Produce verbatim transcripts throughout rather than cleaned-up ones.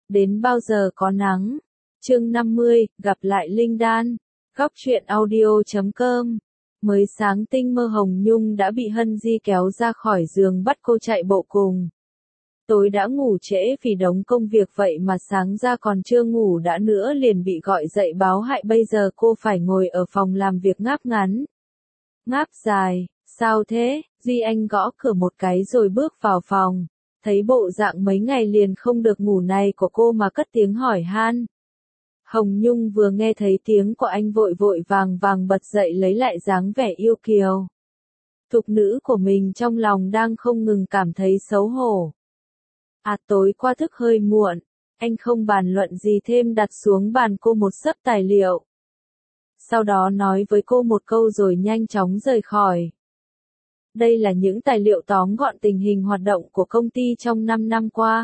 Đến bao giờ có nắng? Chương năm mươi, gặp lại Linh Đan. Góc truyện audio chấm com. Mới sáng tinh mơ Hồng Nhung đã bị Hân Di kéo ra khỏi giường bắt cô chạy bộ cùng. Tối đã ngủ trễ vì đống công việc vậy mà sáng ra còn chưa ngủ đã nữa liền bị gọi dậy báo hại bây giờ cô phải ngồi ở phòng làm việc ngáp ngắn. Ngáp dài, sao thế? Duy Anh gõ cửa một cái rồi bước vào phòng. Thấy bộ dạng mấy ngày liền không được ngủ này của cô mà cất tiếng hỏi han. Hồng Nhung vừa nghe thấy tiếng của anh vội vội vàng vàng bật dậy lấy lại dáng vẻ yêu kiều. Thục nữ của mình trong lòng đang không ngừng cảm thấy xấu hổ. À tối qua thức hơi muộn, anh không bàn luận gì thêm đặt xuống bàn cô một xấp tài liệu. Sau đó nói với cô một câu rồi nhanh chóng rời khỏi. Đây là những tài liệu tóm gọn tình hình hoạt động của công ty trong năm năm qua.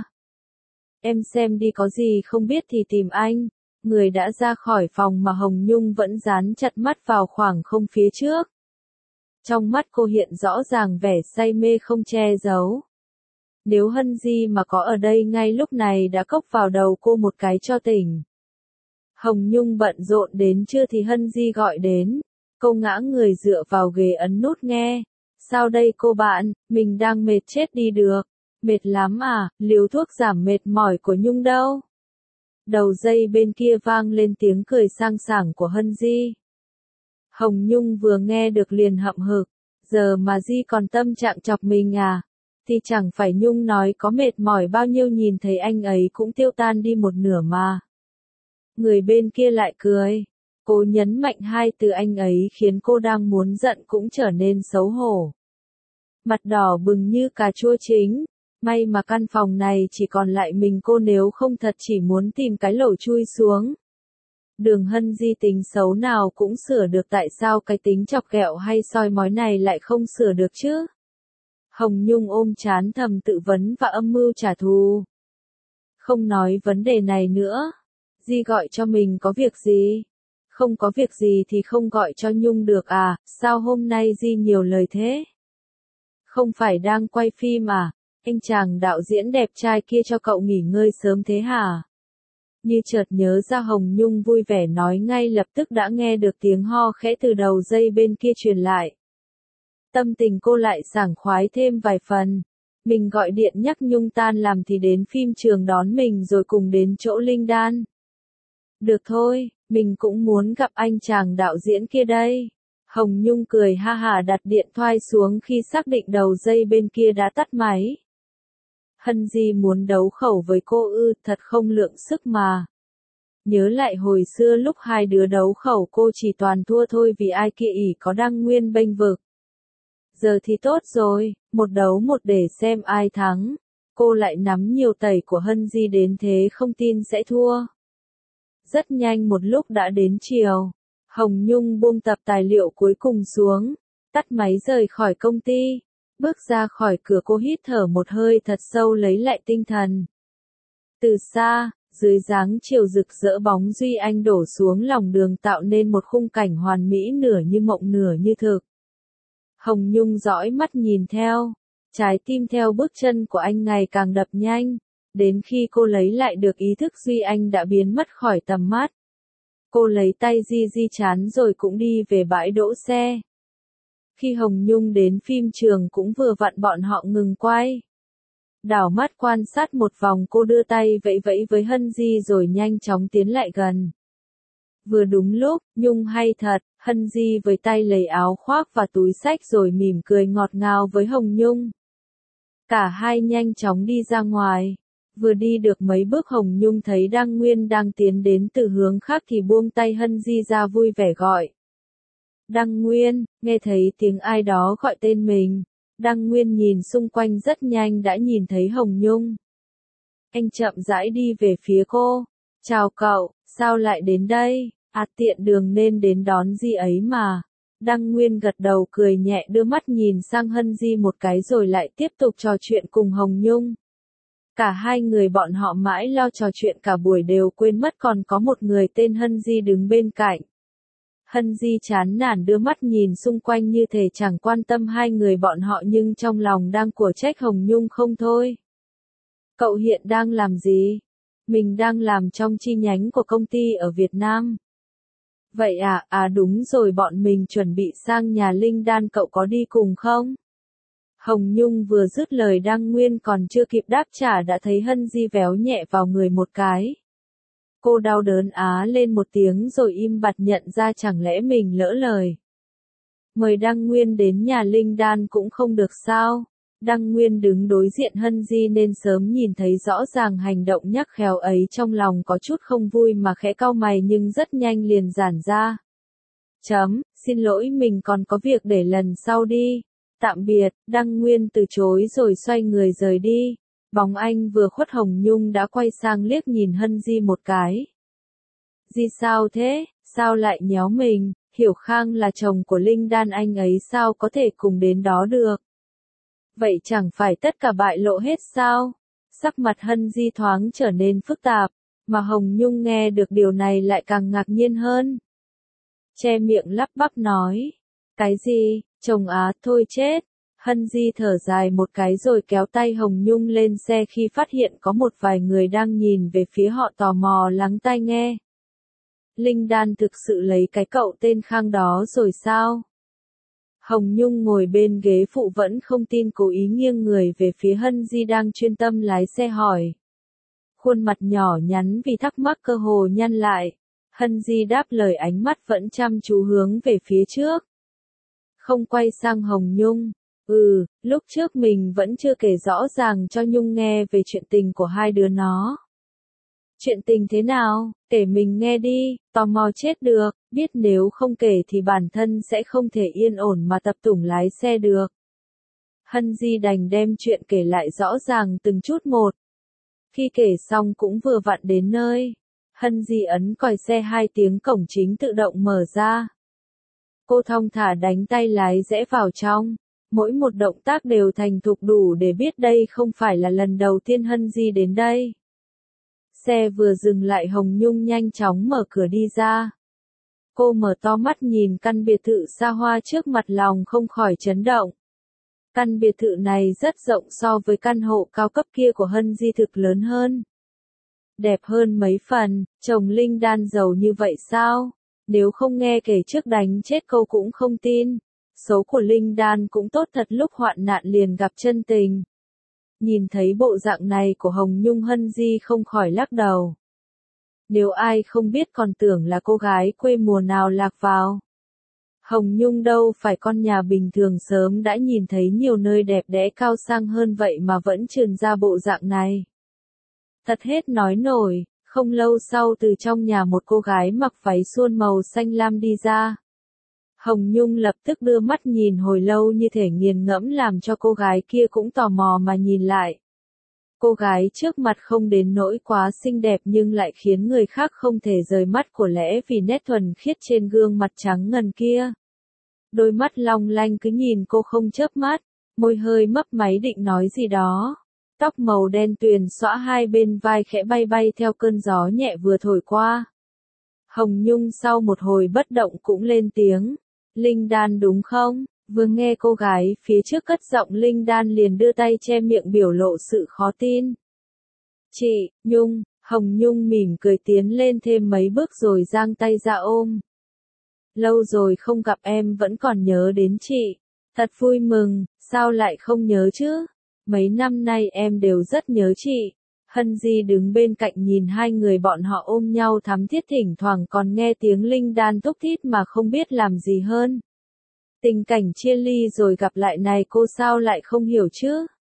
Em xem đi có gì không biết thì tìm anh. Người đã ra khỏi phòng mà Hồng Nhung vẫn dán chặt mắt vào khoảng không phía trước. Trong mắt cô hiện rõ ràng vẻ say mê không che giấu. Nếu Hân Di mà có ở đây ngay lúc này đã cốc vào đầu cô một cái cho tỉnh. Hồng Nhung bận rộn đến trưa thì Hân Di gọi đến. Cô ngã người dựa vào ghế ấn nút nghe. Sao đây cô bạn, mình đang mệt chết đi được. Mệt lắm à, liều thuốc giảm mệt mỏi của Nhung đâu? Đầu dây bên kia vang lên tiếng cười sang sảng của Hân Di. Hồng Nhung vừa nghe được liền hậm hực. Giờ mà Di còn tâm trạng chọc mình à? Thì chẳng phải Nhung nói có mệt mỏi bao nhiêu nhìn thấy anh ấy cũng tiêu tan đi một nửa mà. Người bên kia lại cười. Cô nhấn mạnh hai từ anh ấy khiến cô đang muốn giận cũng trở nên xấu hổ. Mặt đỏ bừng như cà chua chính. May mà căn phòng này chỉ còn lại mình cô nếu không thật chỉ muốn tìm cái lỗ chui xuống. Đường Hân Di tính xấu nào cũng sửa được tại sao cái tính chọc ghẹo hay soi mói này lại không sửa được chứ? Hồng Nhung ôm trán thầm tự vấn và âm mưu trả thù. Không nói vấn đề này nữa. Di gọi cho mình có việc gì? Không có việc gì thì không gọi cho Nhung được à, sao hôm nay Di nhiều lời thế? Không phải đang quay phim à? Anh chàng đạo diễn đẹp trai kia cho cậu nghỉ ngơi sớm thế hả? Như chợt nhớ ra Hồng Nhung vui vẻ nói ngay lập tức đã nghe được tiếng ho khẽ từ đầu dây bên kia truyền lại. Tâm tình cô lại sảng khoái thêm vài phần. Mình gọi điện nhắc Nhung tan làm thì đến phim trường đón mình rồi cùng đến chỗ Linh Đan. Được thôi, mình cũng muốn gặp anh chàng đạo diễn kia đây. Hồng Nhung cười ha hà đặt điện thoại xuống khi xác định đầu dây bên kia đã tắt máy. Hân Di muốn đấu khẩu với cô ư, thật không lượng sức mà. Nhớ lại hồi xưa lúc hai đứa đấu khẩu cô chỉ toàn thua thôi vì ai kia ỷ có Đăng Nguyên bênh vực. Giờ thì tốt rồi, một đấu một để xem ai thắng. Cô lại nắm nhiều tẩy của Hân Di đến thế không tin sẽ thua. Rất nhanh một lúc đã đến chiều. Hồng Nhung buông tập tài liệu cuối cùng xuống. Tắt máy rời khỏi công ty. Bước ra khỏi cửa cô hít thở một hơi thật sâu lấy lại tinh thần. Từ xa, dưới dáng chiều rực rỡ bóng Duy Anh đổ xuống lòng đường tạo nên một khung cảnh hoàn mỹ nửa như mộng nửa như thực. Hồng Nhung dõi mắt nhìn theo, trái tim theo bước chân của anh ngày càng đập nhanh, đến khi cô lấy lại được ý thức Duy Anh đã biến mất khỏi tầm mắt. Cô lấy tay di di chán rồi cũng đi về bãi đỗ xe. Khi Hồng Nhung đến phim trường cũng vừa vặn bọn họ ngừng quay. Đảo mắt quan sát một vòng cô đưa tay vẫy vẫy với Hân Di rồi nhanh chóng tiến lại gần. Vừa đúng lúc, Nhung hay thật, Hân Di với tay lấy áo khoác và túi xách rồi mỉm cười ngọt ngào với Hồng Nhung. Cả hai nhanh chóng đi ra ngoài. Vừa đi được mấy bước Hồng Nhung thấy Đăng Nguyên đang tiến đến từ hướng khác thì buông tay Hân Di ra vui vẻ gọi. Đăng Nguyên, nghe thấy tiếng ai đó gọi tên mình. Đăng Nguyên nhìn xung quanh rất nhanh đã nhìn thấy Hồng Nhung. Anh chậm rãi đi về phía cô. Chào cậu, sao lại đến đây? À tiện đường nên đến đón Di ấy mà. Đăng Nguyên gật đầu cười nhẹ đưa mắt nhìn sang Hân Di một cái rồi lại tiếp tục trò chuyện cùng Hồng Nhung. Cả hai người bọn họ mãi lo trò chuyện cả buổi đều quên mất còn có một người tên Hân Di đứng bên cạnh. Hân Di chán nản đưa mắt nhìn xung quanh như thể chẳng quan tâm hai người bọn họ nhưng trong lòng đang của trách Hồng Nhung không thôi. Cậu hiện đang làm gì? Mình đang làm trong chi nhánh của công ty ở Việt Nam. Vậy à, à đúng rồi, bọn mình chuẩn bị sang nhà Linh Đan, cậu có đi cùng không? Hồng Nhung vừa dứt lời, Đăng Nguyên còn chưa kịp đáp trả đã thấy Hân Di véo nhẹ vào người một cái. Cô đau đớn á lên một tiếng rồi im bặt, nhận ra chẳng lẽ mình lỡ lời. Mời Đăng Nguyên đến nhà Linh Đan cũng không được sao? Đăng Nguyên đứng đối diện Hân Di nên sớm nhìn thấy rõ ràng hành động nhắc khéo ấy, trong lòng có chút không vui mà khẽ cau mày nhưng rất nhanh liền giãn ra. Chấm, xin lỗi, mình còn có việc để lần sau đi. Tạm biệt, Đăng Nguyên từ chối rồi xoay người rời đi. Bóng anh vừa khuất, Hồng Nhung đã quay sang liếc nhìn Hân Di một cái. Di sao thế, sao lại nhéo mình? Hiểu Khang là chồng của Linh Đan, anh ấy sao có thể cùng đến đó được? Vậy chẳng phải tất cả bại lộ hết sao? Sắc mặt Hân Di thoáng trở nên phức tạp, mà Hồng Nhung nghe được điều này lại càng ngạc nhiên hơn. Che miệng lắp bắp nói. Cái gì, chồng á, thôi chết. Hân Di thở dài một cái rồi kéo tay Hồng Nhung lên xe khi phát hiện có một vài người đang nhìn về phía họ tò mò lắng tai nghe. Linh Đan thực sự lấy cái cậu tên Khang đó rồi sao? Hồng Nhung ngồi bên ghế phụ vẫn không tin, cố ý nghiêng người về phía Hân Di đang chuyên tâm lái xe hỏi. Khuôn mặt nhỏ nhắn vì thắc mắc cơ hồ nhăn lại. Hân Di đáp lời, ánh mắt vẫn chăm chú hướng về phía trước. Không quay sang Hồng Nhung. Ừ, lúc trước mình vẫn chưa kể rõ ràng cho Nhung nghe về chuyện tình của hai đứa nó. Chuyện tình thế nào, kể mình nghe đi, tò mò chết được, biết nếu không kể thì bản thân sẽ không thể yên ổn mà tập tủng lái xe được. Hân Di đành đem chuyện kể lại rõ ràng từng chút một. Khi kể xong cũng vừa vặn đến nơi. Hân Di ấn còi xe, hai tiếng cổng chính tự động mở ra. Cô thong thả đánh tay lái rẽ vào trong. Mỗi một động tác đều thành thục đủ để biết đây không phải là lần đầu tiên Hân Di đến đây. Xe vừa dừng lại, Hồng Nhung nhanh chóng mở cửa đi ra. Cô mở to mắt nhìn căn biệt thự xa hoa trước mặt, lòng không khỏi chấn động. Căn biệt thự này rất rộng, so với căn hộ cao cấp kia của Hân Di thực lớn hơn. Đẹp hơn mấy phần, chồng Linh Đan giàu như vậy sao? Nếu không nghe kể trước đánh chết câu cũng không tin. Số của Linh Đan cũng tốt thật, lúc hoạn nạn liền gặp chân tình. Nhìn thấy bộ dạng này của Hồng Nhung, Hân Di không khỏi lắc đầu. Nếu ai không biết còn tưởng là cô gái quê mùa nào lạc vào. Hồng Nhung đâu phải con nhà bình thường, sớm đã nhìn thấy nhiều nơi đẹp đẽ cao sang hơn vậy mà vẫn trườn ra bộ dạng này. Thật hết nói nổi. Không lâu sau, từ trong nhà một cô gái mặc váy suôn màu xanh lam đi ra. Hồng Nhung lập tức đưa mắt nhìn hồi lâu, như thể nghiền ngẫm, làm cho cô gái kia cũng tò mò mà nhìn lại. Cô gái trước mặt không đến nỗi quá xinh đẹp nhưng lại khiến người khác không thể rời mắt của lẽ vì nét thuần khiết trên gương mặt trắng ngần kia. Đôi mắt long lanh cứ nhìn cô không chớp mắt, môi hơi mấp máy định nói gì đó. Tóc màu đen tuyền xõa hai bên vai khẽ bay bay theo cơn gió nhẹ vừa thổi qua. Hồng Nhung sau một hồi bất động cũng lên tiếng. Linh Đan đúng không? Vừa nghe cô gái phía trước cất giọng, Linh Đan liền đưa tay che miệng biểu lộ sự khó tin. Chị, Nhung, Hồng Nhung mỉm cười tiến lên thêm mấy bước rồi giang tay ra ôm. Lâu rồi không gặp, em vẫn còn nhớ đến chị. Thật vui mừng, sao lại không nhớ chứ? Mấy năm nay em đều rất nhớ chị. Hân Di đứng bên cạnh nhìn hai người bọn họ ôm nhau thắm thiết, thỉnh thoảng còn nghe tiếng Linh Đan thúc thít mà không biết làm gì hơn. Tình cảnh chia ly rồi gặp lại này cô sao lại không hiểu chứ?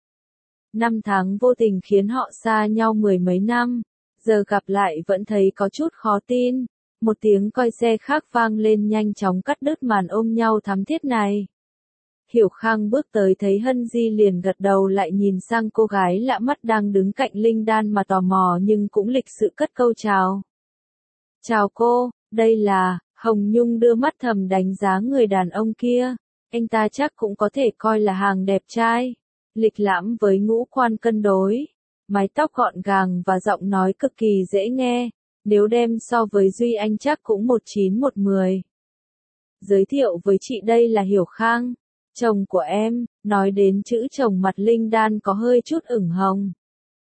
Năm tháng vô tình khiến họ xa nhau mười mấy năm, giờ gặp lại vẫn thấy có chút khó tin. Một tiếng còi xe khác vang lên, nhanh chóng cắt đứt màn ôm nhau thắm thiết này. Hiểu Khang bước tới thấy Hân Di liền gật đầu, lại nhìn sang cô gái lạ mắt đang đứng cạnh Linh Đan mà tò mò nhưng cũng lịch sự cất câu chào. Chào cô, đây là, Hồng Nhung đưa mắt thầm đánh giá người đàn ông kia, anh ta chắc cũng có thể coi là hàng đẹp trai, lịch lãm với ngũ quan cân đối, mái tóc gọn gàng và giọng nói cực kỳ dễ nghe, nếu đem so với Duy Anh chắc cũng một chín một mười. Giới thiệu với chị, đây là Hiểu Khang, chồng của em. Nói đến chữ chồng, mặt Linh Đan có hơi chút ửng hồng.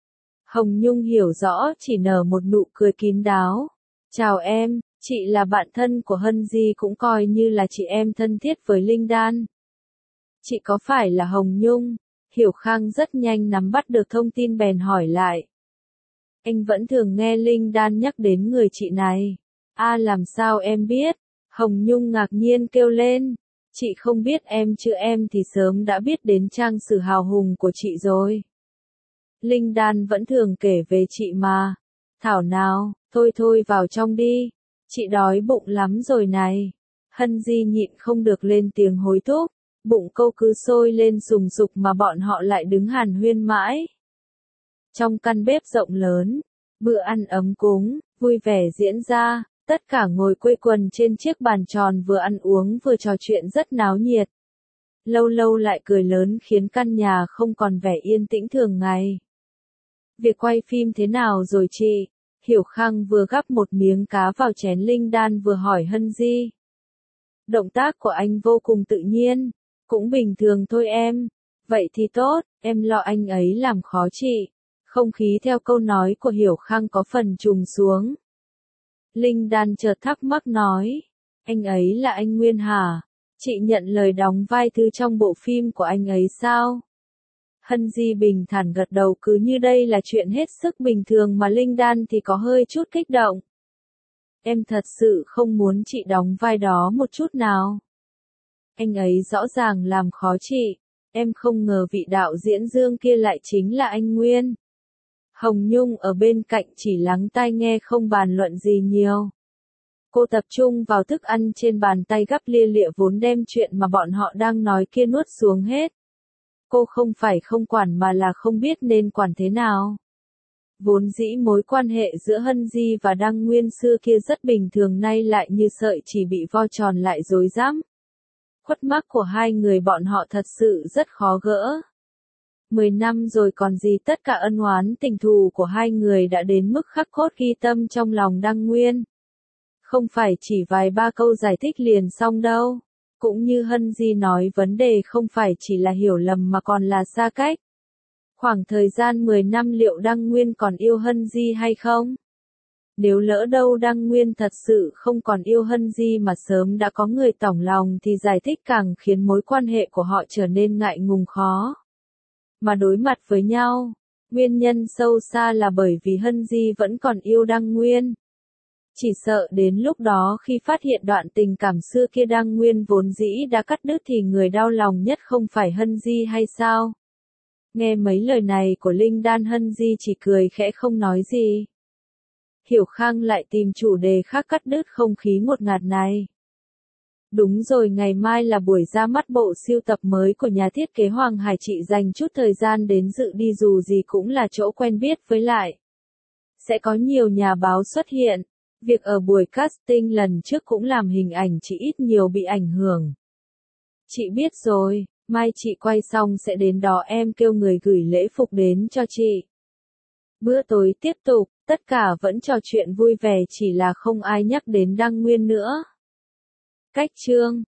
Hồng Nhung hiểu rõ chỉ nở một nụ cười kín đáo. Chào em, chị là bạn thân của Hân Di cũng coi như là chị em thân thiết với Linh Đan. Chị có phải là Hồng Nhung? Hiểu Khang rất nhanh nắm bắt được thông tin bèn hỏi lại. Anh vẫn thường nghe Linh Đan nhắc đến người chị này. À làm sao em biết? Hồng Nhung ngạc nhiên kêu lên. Chị không biết em chứ em thì sớm đã biết đến trang sử hào hùng của chị rồi. Linh Đan vẫn thường kể về chị mà. Thảo nào, thôi thôi vào trong đi. Chị đói bụng lắm rồi này. Hân Di nhịn không được lên tiếng hối thúc. Bụng cô cứ sôi lên sùng sục mà bọn họ lại đứng hàn huyên mãi. Trong căn bếp rộng lớn, bữa ăn ấm cúng, vui vẻ diễn ra, tất cả ngồi quây quần trên chiếc bàn tròn vừa ăn uống vừa trò chuyện rất náo nhiệt. Lâu lâu lại cười lớn khiến căn nhà không còn vẻ yên tĩnh thường ngày. Việc quay phim thế nào rồi chị? Hiểu Khang vừa gắp một miếng cá vào chén Linh Đan vừa hỏi Hân Di. Động tác của anh vô cùng tự nhiên, cũng bình thường thôi em. Vậy thì tốt, em lo anh ấy làm khó chị. Không khí theo câu nói của Hiểu Khang có phần trùng xuống. Linh Đan chợt thắc mắc nói. Anh ấy là anh Nguyên hả? Chị nhận lời đóng vai Thư trong bộ phim của anh ấy sao? Hân Di bình thản gật đầu cứ như đây là chuyện hết sức bình thường mà Linh Đan thì có hơi chút kích động. Em thật sự không muốn chị đóng vai đó một chút nào. Anh ấy rõ ràng làm khó chị. Em không ngờ vị đạo diễn Dương kia lại chính là anh Nguyên. Hồng Nhung ở bên cạnh chỉ lắng tai nghe không bàn luận gì nhiều. Cô tập trung vào thức ăn trên bàn tay gắp lia lịa vốn đem chuyện mà bọn họ đang nói kia nuốt xuống hết. Cô không phải không quản mà là không biết nên quản thế nào. Vốn dĩ mối quan hệ giữa Hân Di và Đăng Nguyên xưa kia rất bình thường nay lại như sợi chỉ bị vo tròn lại rối rắm. Khuất mắc của hai người bọn họ thật sự rất khó gỡ. Mười năm rồi còn gì tất cả ân oán tình thù của hai người đã đến mức khắc cốt ghi tâm trong lòng Đăng Nguyên. Không phải chỉ vài ba câu giải thích liền xong đâu. Cũng như Hân Di nói vấn đề không phải chỉ là hiểu lầm mà còn là xa cách. Khoảng thời gian mười năm liệu Đăng Nguyên còn yêu Hân Di hay không? Nếu lỡ đâu Đăng Nguyên thật sự không còn yêu Hân Di mà sớm đã có người tỏng lòng thì giải thích càng khiến mối quan hệ của họ trở nên ngại ngùng khó. Mà đối mặt với nhau, nguyên nhân sâu xa là bởi vì Hân Di vẫn còn yêu Đăng Nguyên. Chỉ sợ đến lúc đó khi phát hiện đoạn tình cảm xưa kia Đăng Nguyên vốn dĩ đã cắt đứt thì người đau lòng nhất không phải Hân Di hay sao? Nghe mấy lời này của Linh Đan Hân Di chỉ cười khẽ không nói gì. Hiểu Khang lại tìm chủ đề khác cắt đứt không khí ngột ngạt này. Đúng rồi, ngày mai là buổi ra mắt bộ sưu tập mới của nhà thiết kế Hoàng Hải, chị dành chút thời gian đến dự đi, dù gì cũng là chỗ quen biết với lại. Sẽ có nhiều nhà báo xuất hiện. Việc ở buổi casting lần trước cũng làm hình ảnh chị ít nhiều bị ảnh hưởng. Chị biết rồi, mai chị quay xong sẽ đến đó, em kêu người gửi lễ phục đến cho chị. Bữa tối tiếp tục, tất cả vẫn trò chuyện vui vẻ chỉ là không ai nhắc đến Đăng Nguyên nữa. Cách chương